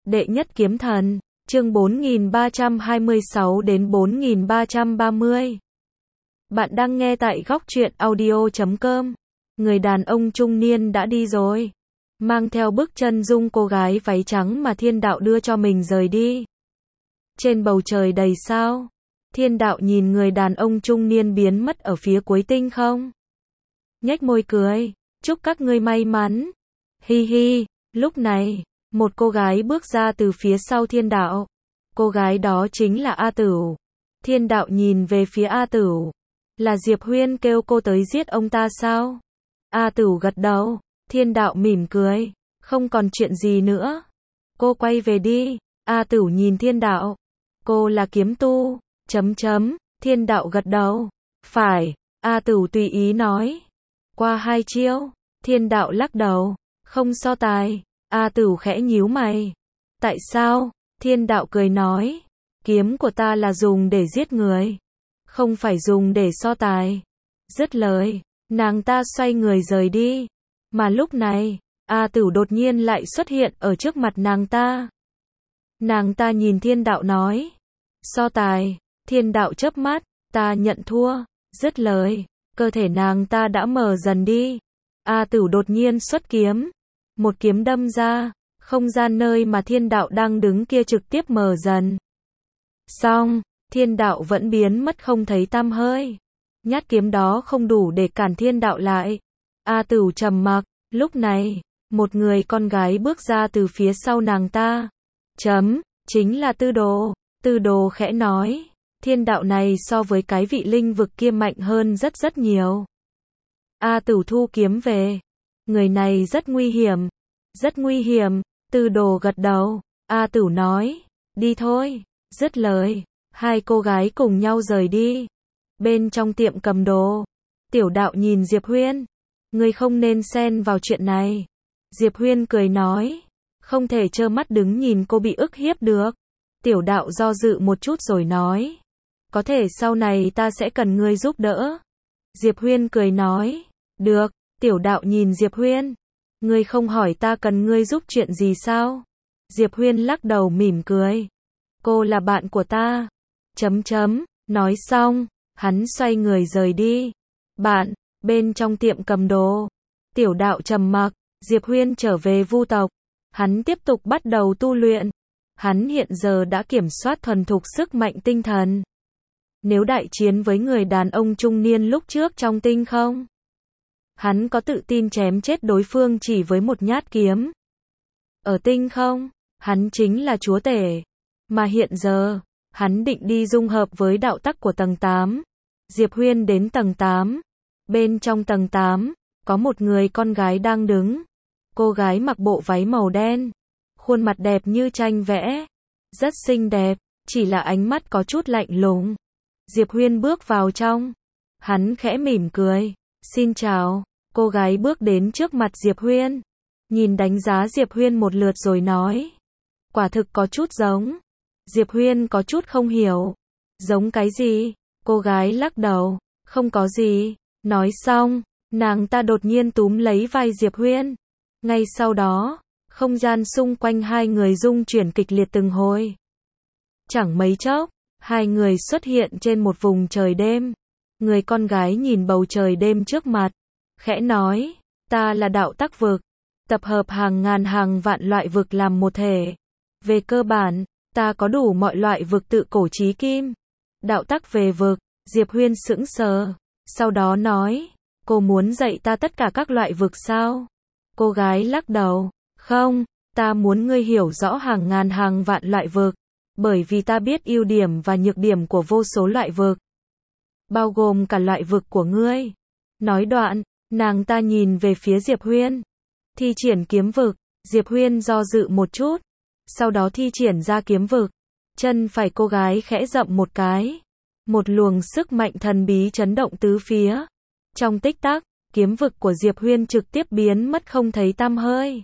Đệ nhất kiếm thần, chương 4326 đến 4330. Bạn đang nghe tại góc truyện audio.com. Người đàn ông trung niên đã đi rồi. Mang theo bức chân dung cô gái váy trắng mà thiên đạo đưa cho mình rời đi. Trên bầu trời đầy sao, thiên đạo nhìn người đàn ông trung niên biến mất ở phía cuối tinh không. Nhếch môi cười, chúc các ngươi may mắn. Hi hi, lúc này, một cô gái bước ra từ phía sau thiên đạo. Cô gái đó chính là A Tửu. Thiên đạo nhìn về phía A Tửu. Là Diệp Huyên kêu cô tới giết ông ta sao? A Tửu gật đầu. Thiên đạo mỉm cười. Không còn chuyện gì nữa. Cô quay về đi. A Tửu nhìn thiên đạo. Cô là kiếm tu. Thiên đạo gật đầu. Phải. A Tửu tùy ý nói. Qua 2 chiêu. Thiên đạo lắc đầu. Không so tài. A Tửu khẽ nhíu mày. Tại sao? Thiên đạo cười nói. Kiếm của ta là dùng để giết người. Không phải dùng để so tài. Dứt lời, nàng ta xoay người rời đi. Mà lúc này, A Tửu đột nhiên lại xuất hiện ở trước mặt nàng ta. Nàng ta nhìn thiên đạo nói. So tài. Thiên đạo chớp mắt. Ta nhận thua. Dứt lời, cơ thể nàng ta đã mờ dần đi. A Tửu đột nhiên xuất kiếm. Một kiếm đâm ra, không gian nơi mà thiên đạo đang đứng kia trực tiếp mờ dần. Xong, thiên đạo vẫn biến mất không thấy tăm hơi. Nhát kiếm đó không đủ để cản thiên đạo lại. A Tửu trầm mặc, lúc này, một người con gái bước ra từ phía sau nàng ta. Chính là Tư Đồ. Tư Đồ khẽ nói, thiên đạo này so với cái vị linh vực kia mạnh hơn rất rất nhiều. A Tửu thu kiếm về. Người này rất nguy hiểm. Rất nguy hiểm. Tư Đồ gật đầu. A Tửu nói, đi thôi. Dứt lời, hai cô gái cùng nhau rời đi. Bên trong tiệm cầm đồ, Tiểu Đạo nhìn Diệp Huyên. Ngươi không nên xen vào chuyện này. Diệp Huyên cười nói, không thể trơ mắt đứng nhìn cô bị ức hiếp được. Tiểu Đạo do dự một chút rồi nói, có thể sau này ta sẽ cần ngươi giúp đỡ. Diệp Huyên cười nói, được. Tiểu Đạo nhìn Diệp Huyên. Ngươi không hỏi ta cần ngươi giúp chuyện gì sao? Diệp Huyên lắc đầu mỉm cười. Cô là bạn của ta. Nói xong, hắn xoay người rời đi. Bạn, bên trong tiệm cầm đồ. Tiểu Đạo trầm mặc. Diệp Huyên trở về Vu tộc. Hắn tiếp tục bắt đầu tu luyện. Hắn hiện giờ đã kiểm soát thuần thục sức mạnh tinh thần. Nếu đại chiến với người đàn ông trung niên lúc trước trong tinh không, hắn có tự tin chém chết đối phương chỉ với một nhát kiếm. Ở tinh không, hắn chính là chúa tể. Mà hiện giờ, hắn định đi dung hợp với đạo tắc của tầng 8. Diệp Huyên đến tầng 8. Bên trong tầng 8, có một người con gái đang đứng. Cô gái mặc bộ váy màu đen. Khuôn mặt đẹp như tranh vẽ. Rất xinh đẹp, chỉ là ánh mắt có chút lạnh lùng. Diệp Huyên bước vào trong. Hắn khẽ mỉm cười. Xin chào. Cô gái bước đến trước mặt Diệp Huyên. Nhìn đánh giá Diệp Huyên một lượt rồi nói. Quả thực có chút giống. Diệp Huyên có chút không hiểu. Giống cái gì? Cô gái lắc đầu. Không có gì. Nói xong, nàng ta đột nhiên túm lấy vai Diệp Huyên. Ngay sau đó, không gian xung quanh hai người rung chuyển kịch liệt từng hồi. Chẳng mấy chốc, hai người xuất hiện trên một vùng trời đêm. Người con gái nhìn bầu trời đêm trước mặt, khẽ nói, ta là đạo tắc vực, tập hợp hàng ngàn hàng vạn loại vực làm một thể. Về cơ bản, ta có đủ mọi loại vực tự cổ chí kim. Đạo tắc về vực. Diệp Huyên sững sờ, sau đó nói, cô muốn dạy ta tất cả các loại vực sao? Cô gái lắc đầu, không, ta muốn ngươi hiểu rõ hàng ngàn hàng vạn loại vực, bởi vì ta biết ưu điểm và nhược điểm của vô số loại vực, bao gồm cả loại vực của ngươi. Nói đoạn, nàng ta nhìn về phía Diệp Huyên. Thi triển kiếm vực. Diệp Huyên do dự một chút, sau đó thi triển ra kiếm vực. Chân phải cô gái khẽ dậm một cái. Một luồng sức mạnh thần bí chấn động tứ phía. Trong tích tắc, kiếm vực của Diệp Huyên trực tiếp biến mất không thấy tăm hơi.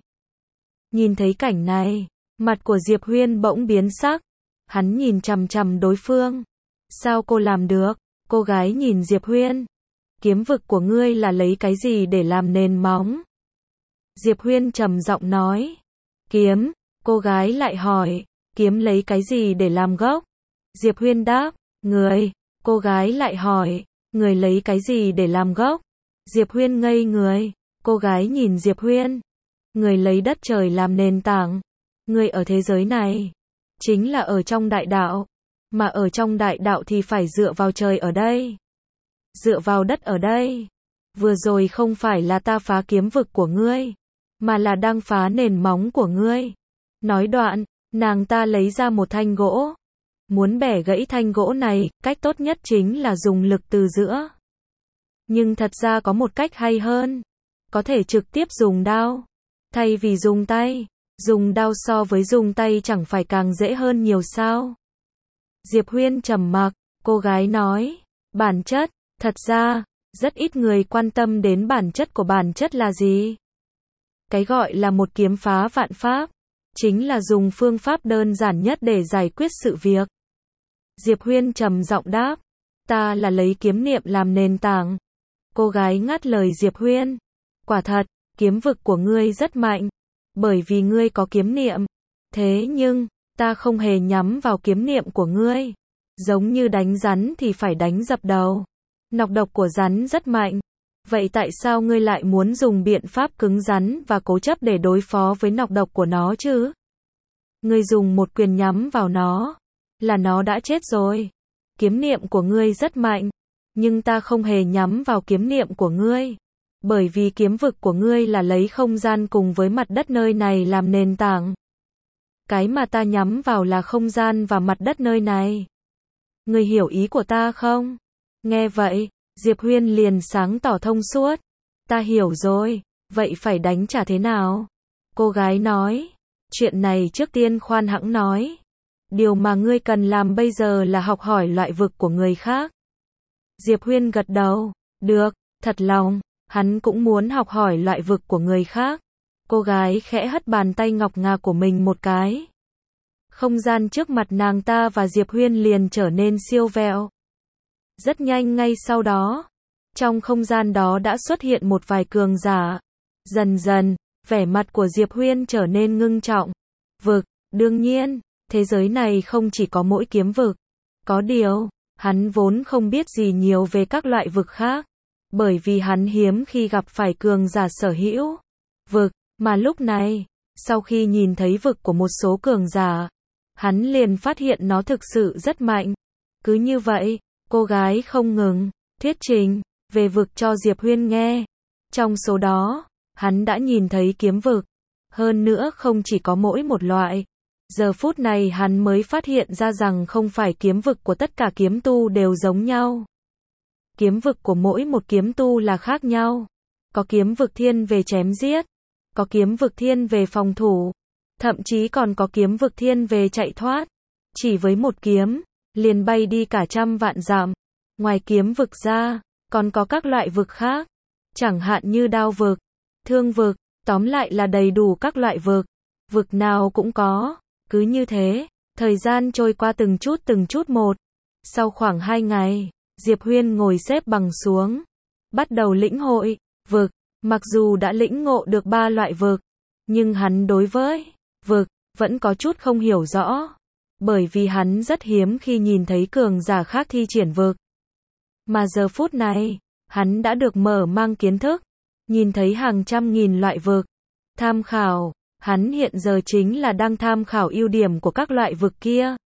Nhìn thấy cảnh này, mặt của Diệp Huyên bỗng biến sắc. Hắn nhìn chằm chằm đối phương. Sao cô làm được? Cô gái nhìn Diệp Huyên. Kiếm vực của ngươi là lấy cái gì để làm nền móng? Diệp Huyên trầm giọng nói. Cô gái lại hỏi, kiếm lấy cái gì để làm gốc? Diệp Huyên đáp, người. Cô gái lại hỏi, người lấy cái gì để làm gốc? Diệp Huyên ngây người. Cô gái nhìn Diệp Huyên. Người lấy đất trời làm nền tảng. Người ở thế giới này, chính là ở trong đại đạo. Mà ở trong đại đạo thì phải dựa vào trời ở đây. Dựa vào đất ở đây. Vừa rồi không phải là ta phá kiếm vực của ngươi, mà là đang phá nền móng của ngươi. Nói đoạn, nàng ta lấy ra một thanh gỗ. Muốn bẻ gãy thanh gỗ này, cách tốt nhất chính là dùng lực từ giữa. Nhưng thật ra có một cách hay hơn. Có thể trực tiếp dùng đao. Thay vì dùng tay, dùng đao so với dùng tay chẳng phải càng dễ hơn nhiều sao? Diệp Huyên trầm mặc, cô gái nói, bản chất, thật ra, rất ít người quan tâm đến bản chất của bản chất là gì. Cái gọi là một kiếm phá vạn pháp, chính là dùng phương pháp đơn giản nhất để giải quyết sự việc. Diệp Huyên trầm giọng đáp, ta là lấy kiếm niệm làm nền tảng. Cô gái ngắt lời Diệp Huyên, quả thật, kiếm vực của ngươi rất mạnh, bởi vì ngươi có kiếm niệm. Thế nhưng, ta không hề nhắm vào kiếm niệm của ngươi. Giống như đánh rắn thì phải đánh dập đầu. Nọc độc của rắn rất mạnh. Vậy tại sao ngươi lại muốn dùng biện pháp cứng rắn và cố chấp để đối phó với nọc độc của nó chứ? Ngươi dùng một quyền nhắm vào nó, là nó đã chết rồi. Kiếm niệm của ngươi rất mạnh, nhưng ta không hề nhắm vào kiếm niệm của ngươi. Bởi vì kiếm vực của ngươi là lấy không gian cùng với mặt đất nơi này làm nền tảng. Cái mà ta nhắm vào là không gian và mặt đất nơi này. Ngươi hiểu ý của ta không? Nghe vậy, Diệp Huyên liền sáng tỏ thông suốt. Ta hiểu rồi, vậy phải đánh trả thế nào? Cô gái nói, chuyện này trước tiên khoan hãng nói. Điều mà ngươi cần làm bây giờ là học hỏi loại vực của người khác. Diệp Huyên gật đầu, được, thật lòng, hắn cũng muốn học hỏi loại vực của người khác. Cô gái khẽ hất bàn tay ngọc ngà của mình một cái. Không gian trước mặt nàng ta và Diệp Huyên liền trở nên siêu vẹo. Rất nhanh ngay sau đó, trong không gian đó đã xuất hiện một vài cường giả. Dần dần, vẻ mặt của Diệp Huyên trở nên ngưng trọng. Vực, đương nhiên, thế giới này không chỉ có mỗi kiếm vực. Có điều, hắn vốn không biết gì nhiều về các loại vực khác. Bởi vì hắn hiếm khi gặp phải cường giả sở hữu vực, mà lúc này, sau khi nhìn thấy vực của một số cường giả, hắn liền phát hiện nó thực sự rất mạnh. Cứ như vậy, cô gái không ngừng thuyết trình về vực cho Diệp Huyên nghe. Trong số đó, hắn đã nhìn thấy kiếm vực. Hơn nữa không chỉ có mỗi một loại. Giờ phút này hắn mới phát hiện ra rằng không phải kiếm vực của tất cả kiếm tu đều giống nhau. Kiếm vực của mỗi một kiếm tu là khác nhau. Có kiếm vực thiên về chém giết, có kiếm vực thiên về phòng thủ, thậm chí còn có kiếm vực thiên về chạy thoát. Chỉ với một kiếm, liền bay đi cả trăm vạn dặm. Ngoài kiếm vực ra, còn có các loại vực khác, chẳng hạn như đao vực, thương vực, tóm lại là đầy đủ các loại vực. Vực nào cũng có. Cứ như thế, thời gian trôi qua từng chút một. Sau khoảng 2 ngày, Diệp Huyên ngồi xếp bằng xuống, bắt đầu lĩnh hội vực. Mặc dù đã lĩnh ngộ được 3 loại vực, nhưng hắn đối với vực vẫn có chút không hiểu rõ, bởi vì hắn rất hiếm khi nhìn thấy cường giả khác thi triển vực. Mà giờ phút này, hắn đã được mở mang kiến thức, nhìn thấy hàng trăm nghìn loại vực. Tham khảo, hắn hiện giờ chính là đang tham khảo ưu điểm của các loại vực kia.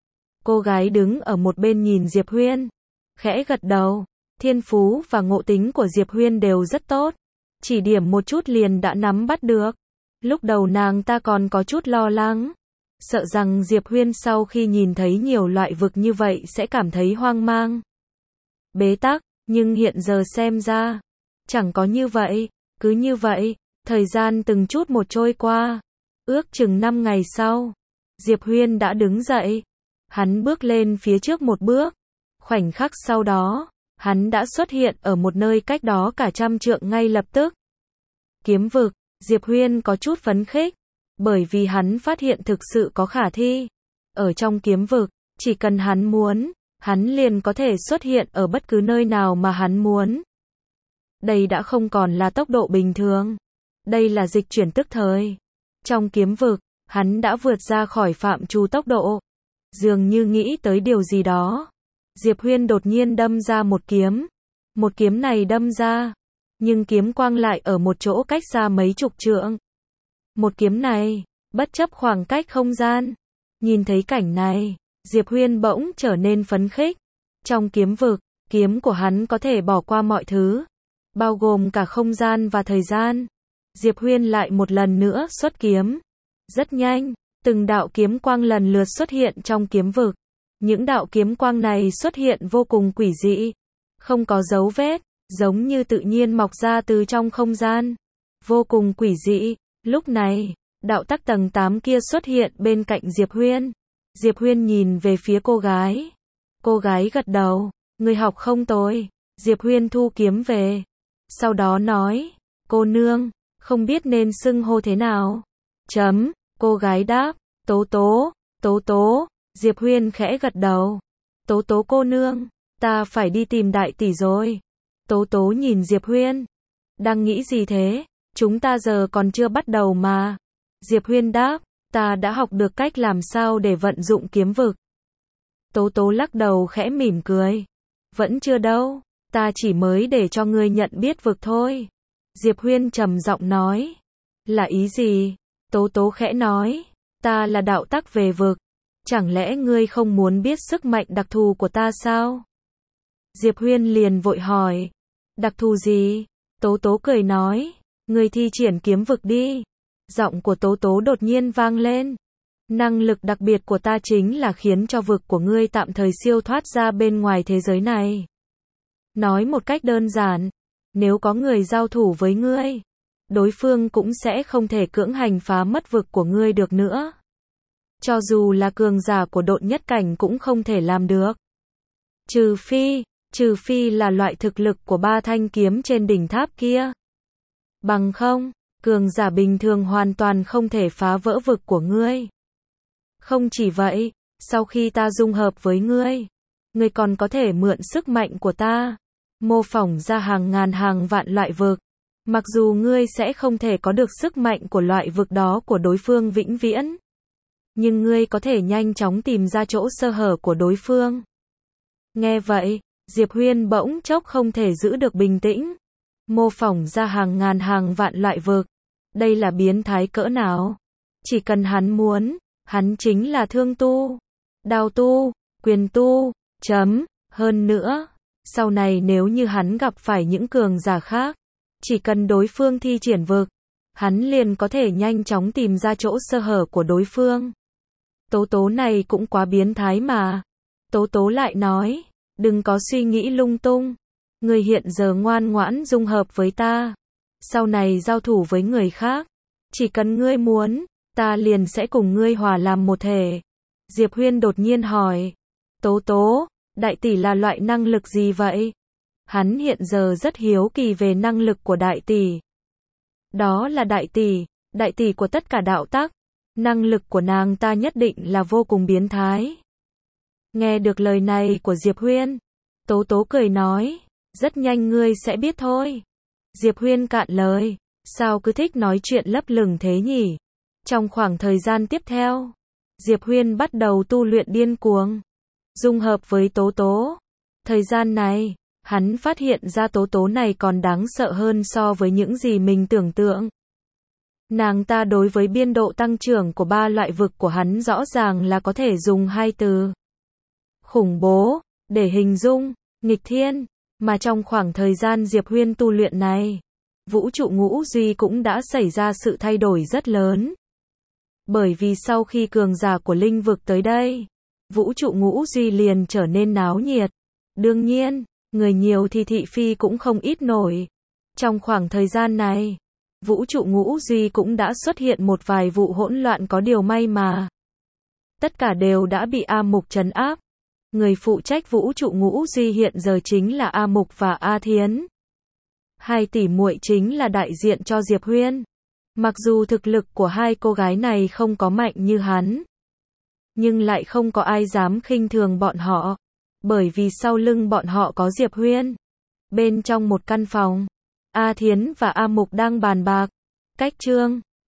Cô gái đứng ở một bên nhìn Diệp Huyên, khẽ gật đầu. Thiên phú và ngộ tính của Diệp Huyên đều rất tốt, chỉ điểm một chút liền đã nắm bắt được. Lúc đầu nàng ta còn có chút lo lắng, sợ rằng Diệp Huyên sau khi nhìn thấy nhiều loại vực như vậy sẽ cảm thấy hoang mang, bế tắc, nhưng hiện giờ xem ra, chẳng có như vậy. Cứ như vậy, thời gian từng chút một trôi qua. Ước chừng 5 ngày sau, Diệp Huyên đã đứng dậy. Hắn bước lên phía trước một bước. Khoảnh khắc sau đó, hắn đã xuất hiện ở một nơi cách đó cả trăm trượng ngay lập tức. Kiếm vực, Diệp Huyên có chút phấn khích, bởi vì hắn phát hiện thực sự có khả thi. Ở trong kiếm vực, chỉ cần hắn muốn, hắn liền có thể xuất hiện ở bất cứ nơi nào mà hắn muốn. Đây đã không còn là tốc độ bình thường. Đây là dịch chuyển tức thời. Trong kiếm vực, Hắn đã vượt ra khỏi phạm trù tốc độ. Dường như nghĩ tới điều gì đó. Diệp Huyên đột nhiên đâm ra một kiếm. Một kiếm này đâm ra, nhưng kiếm quang lại ở một chỗ cách xa mấy chục trượng. Một kiếm này, bất chấp khoảng cách không gian. Nhìn thấy cảnh này, Diệp Huyên bỗng trở nên phấn khích. Trong kiếm vực, kiếm của hắn có thể bỏ qua mọi thứ, bao gồm cả không gian và thời gian. Diệp Huyên lại một lần nữa xuất kiếm. Rất nhanh, từng đạo kiếm quang lần lượt xuất hiện trong kiếm vực. Những đạo kiếm quang này xuất hiện vô cùng quỷ dị, không có dấu vết, giống như tự nhiên mọc ra từ trong không gian. Vô cùng quỷ dị. Lúc này, đạo tắc tầng 8 kia xuất hiện bên cạnh Diệp Huyên. Diệp Huyên nhìn về phía cô gái. Cô gái gật đầu. Người học không tồi. Diệp Huyên thu kiếm về. Sau đó nói, cô nương, không biết nên xưng hô thế nào. Cô gái đáp, Tố Tố, Tố Tố. Diệp Huyên khẽ gật đầu. Tố Tố cô nương, ta phải đi tìm đại tỷ rồi. Tố Tố nhìn Diệp Huyên. Đang nghĩ gì thế? Chúng ta giờ còn chưa bắt đầu mà. Diệp Huyên đáp, ta đã học được cách làm sao để vận dụng kiếm vực. Tố Tố lắc đầu khẽ mỉm cười. Vẫn chưa đâu, ta chỉ mới để cho ngươi nhận biết vực thôi. Diệp Huyên trầm giọng nói. Là ý gì? Tố Tố khẽ nói, ta là đạo tắc về vực. Chẳng lẽ ngươi không muốn biết sức mạnh đặc thù của ta sao? Diệp Huyên liền vội hỏi, đặc thù gì? Tố Tố cười nói, ngươi thi triển kiếm vực đi. Giọng của Tố Tố đột nhiên vang lên. Năng lực đặc biệt của ta chính là khiến cho vực của ngươi tạm thời siêu thoát ra bên ngoài thế giới này. Nói một cách đơn giản, nếu có người giao thủ với ngươi, đối phương cũng sẽ không thể cưỡng hành phá mất vực của ngươi được nữa. Cho dù là cường giả của độn nhất cảnh cũng không thể làm được. Trừ phi là loại thực lực của 3 thanh kiếm trên đỉnh tháp kia. Bằng không, cường giả bình thường hoàn toàn không thể phá vỡ vực của ngươi. Không chỉ vậy, sau khi ta dung hợp với ngươi, ngươi còn có thể mượn sức mạnh của ta, mô phỏng ra hàng ngàn hàng vạn loại vực. Mặc dù ngươi sẽ không thể có được sức mạnh của loại vực đó của đối phương vĩnh viễn, nhưng ngươi có thể nhanh chóng tìm ra chỗ sơ hở của đối phương. Nghe vậy, Diệp Huyên bỗng chốc không thể giữ được bình tĩnh. Mô phỏng ra hàng ngàn hàng vạn loại vực. Đây là biến thái cỡ nào? Chỉ cần hắn muốn, hắn chính là thương tu, đao tu, quyền tu, hơn nữa, sau này nếu như hắn gặp phải những cường giả khác, chỉ cần đối phương thi triển vực, hắn liền có thể nhanh chóng tìm ra chỗ sơ hở của đối phương. Tố Tố này cũng quá biến thái mà. Tố Tố lại nói, đừng có suy nghĩ lung tung. Ngươi hiện giờ ngoan ngoãn dung hợp với ta. Sau này giao thủ với người khác, chỉ cần ngươi muốn, ta liền sẽ cùng ngươi hòa làm một thể. Diệp Huyên đột nhiên hỏi, Tố Tố, đại tỷ là loại năng lực gì vậy? Hắn hiện giờ rất hiếu kỳ về năng lực của đại tỷ. Đó là đại tỷ của tất cả đạo tắc. Năng lực của nàng ta nhất định là vô cùng biến thái. Nghe được lời này của Diệp Huyên, Tố Tố cười nói, rất nhanh ngươi sẽ biết thôi. Diệp Huyên cạn lời, sao cứ thích nói chuyện lấp lửng thế nhỉ? Trong khoảng thời gian tiếp theo, Diệp Huyên bắt đầu tu luyện điên cuồng, dung hợp với Tố Tố. Thời gian này, hắn phát hiện ra Tố Tố này còn đáng sợ hơn so với những gì mình tưởng tượng. Nàng ta đối với biên độ tăng trưởng của 3 loại vực của hắn rõ ràng là có thể dùng 2 từ khủng bố để hình dung, nghịch thiên. Mà trong khoảng thời gian Diệp Huyên tu luyện này, vũ trụ ngũ duy cũng đã xảy ra sự thay đổi rất lớn. Bởi vì sau khi cường giả của linh vực tới đây, vũ trụ ngũ duy liền trở nên náo nhiệt. Đương nhiên, người nhiều thì thị phi cũng không ít nổi. Trong khoảng thời gian này, vũ trụ ngũ duy cũng đã xuất hiện một vài vụ hỗn loạn có điều may mà. Tất cả đều đã bị A Mục trấn áp. Người phụ trách vũ trụ ngũ duy hiện giờ chính là A Mục và A Thiến. 2 tỷ muội chính là đại diện cho Diệp Huyên. Mặc dù thực lực của 2 cô gái này không có mạnh như hắn, nhưng lại không có ai dám khinh thường bọn họ. Bởi vì sau lưng bọn họ có Diệp Huyên. Bên trong một căn phòng, A Thiến và A Mục đang bàn bạc cách chương